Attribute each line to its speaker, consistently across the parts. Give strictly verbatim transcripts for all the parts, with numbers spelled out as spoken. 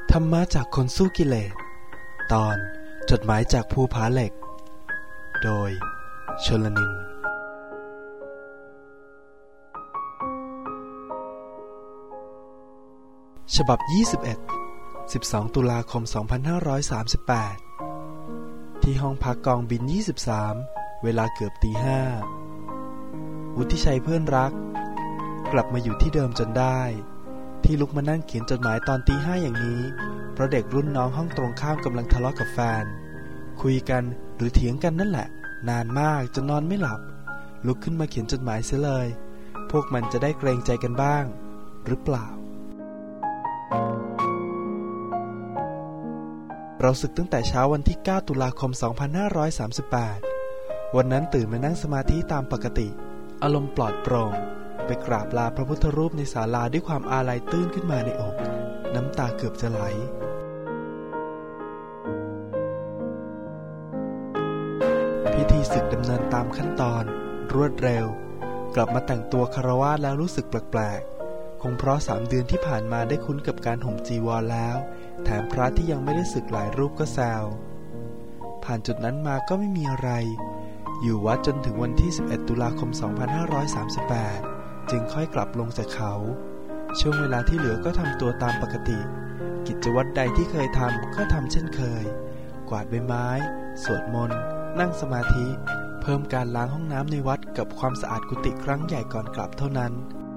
Speaker 1: ธรรมะจากคนสู้กิเลสตอนจดหมายจากภูผาเหล็กโดยชลนินฉบับยี่สิบเอ็ด สิบสองตุลาคมสองพันห้าร้อยสามสิบแปดที่ห้องพักกองบินยี่สิบสามเวลาเกือบตีห้าวุฒิชัยเพื่อนรักกลับมาอยู่ที่เดิมจนได้ที่ลุกมานั่งเขียนจดหมายตอนตีห้าอย่างนี้เพราะเด็กรุ่นน้องห้องตรงข้ามกำลังทะเลาะกับแฟนคุยกันหรือเถียงกันนั่นแหละนานมากจนนอนไม่หลับลุกขึ้นมาเขียนจดหมายเสียเลยพวกมันจะได้เกรงใจกันบ้างหรือเปล่าเราศึกตั้งแต่เช้าวันที่เก้าตุลาคมสองพันห้าร้อยสามสิบแปดวันนั้นตื่นมานั่งสมาธิตามปกติอารมณ์ปลอดโปร่งไปกราบลาพระพุทธรูปในศาลาด้วยความอาลัยตื้นขึ้นมาในอกน้ำตาเกือบจะไหลพิธีศึกดำเนินตามขั้นตอนรวดเร็วกลับมาแต่งตัวคฤหัสถ์แล้วรู้สึกแปลกๆคงเพราะสามเดือนที่ผ่านมาได้คุ้นกับการห่มจีวรแล้วแถมพระที่ยังไม่ได้ศึกหลายรูปก็แซวผ่านจุดนั้นมาก็ไม่มีอะไรอยู่วัดจนถึงวันที่สิบเอ็ดตุลาคมสองพันห้าร้อยสามสิบแปดจึงค่อยกลับลงจากเขาช่วงเวลาที่เหลือก็ทำตัวตามปกติกิจวัตรใดที่เคยทำก็ทำเช่นเคยกวาดใบไม้สวดมนต์นั่งสมาธิเพิ่มการล้างห้องน้ำในวัดกับความสะอาดกุฏิครั้งใหญ่ก่อนกลับเท่านั้น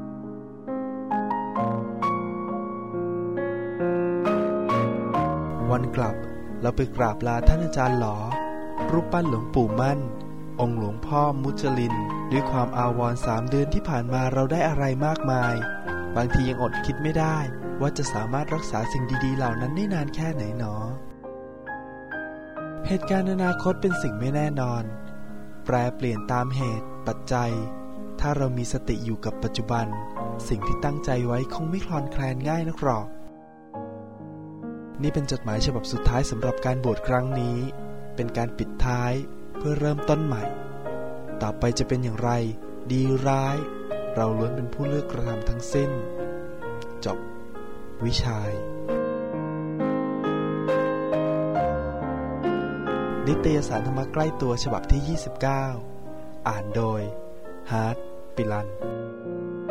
Speaker 1: วันกลับเราไปกราบลาท่านอาจารย์หลอรูปปั้นหลวงปู่มั่นองค์หลวงพ่อมุจลินด้วยความอาวรณ์สามเดือนที่ผ่านมาเราได้อะไรมากมายบางทียังอดคิดไม่ได้ว่าจะสามารถรักษาสิ่งดีๆเหล่านั้นได้นานแค่ไหนหนอเหตุการณ์อนาคตเป็นสิ่งไม่แน่นอนแปรเปลี่ยนตามเหตุปัจจัยถ้าเรามีสติอยู่กับปัจจุบันสิ่งที่ตั้งใจไว้คงไม่คลอนแคลนง่ายนักหรอกนี่เป็นจดหมายฉบับสุดท้ายสำหรับการบวชครั้งนี้เป็นการปิดท้ายเพื่อเริ่มต้นใหม่ต่อไปจะเป็นอย่างไรดีร้ายเราล้วนเป็นผู้เลือกกระทำทั้งสิ้นจบวิชัยนิตยสารธรรมะใกล้ตัวฉบับที่ยี่สิบเก้าอ่านโดยฮาร์ทปิลัน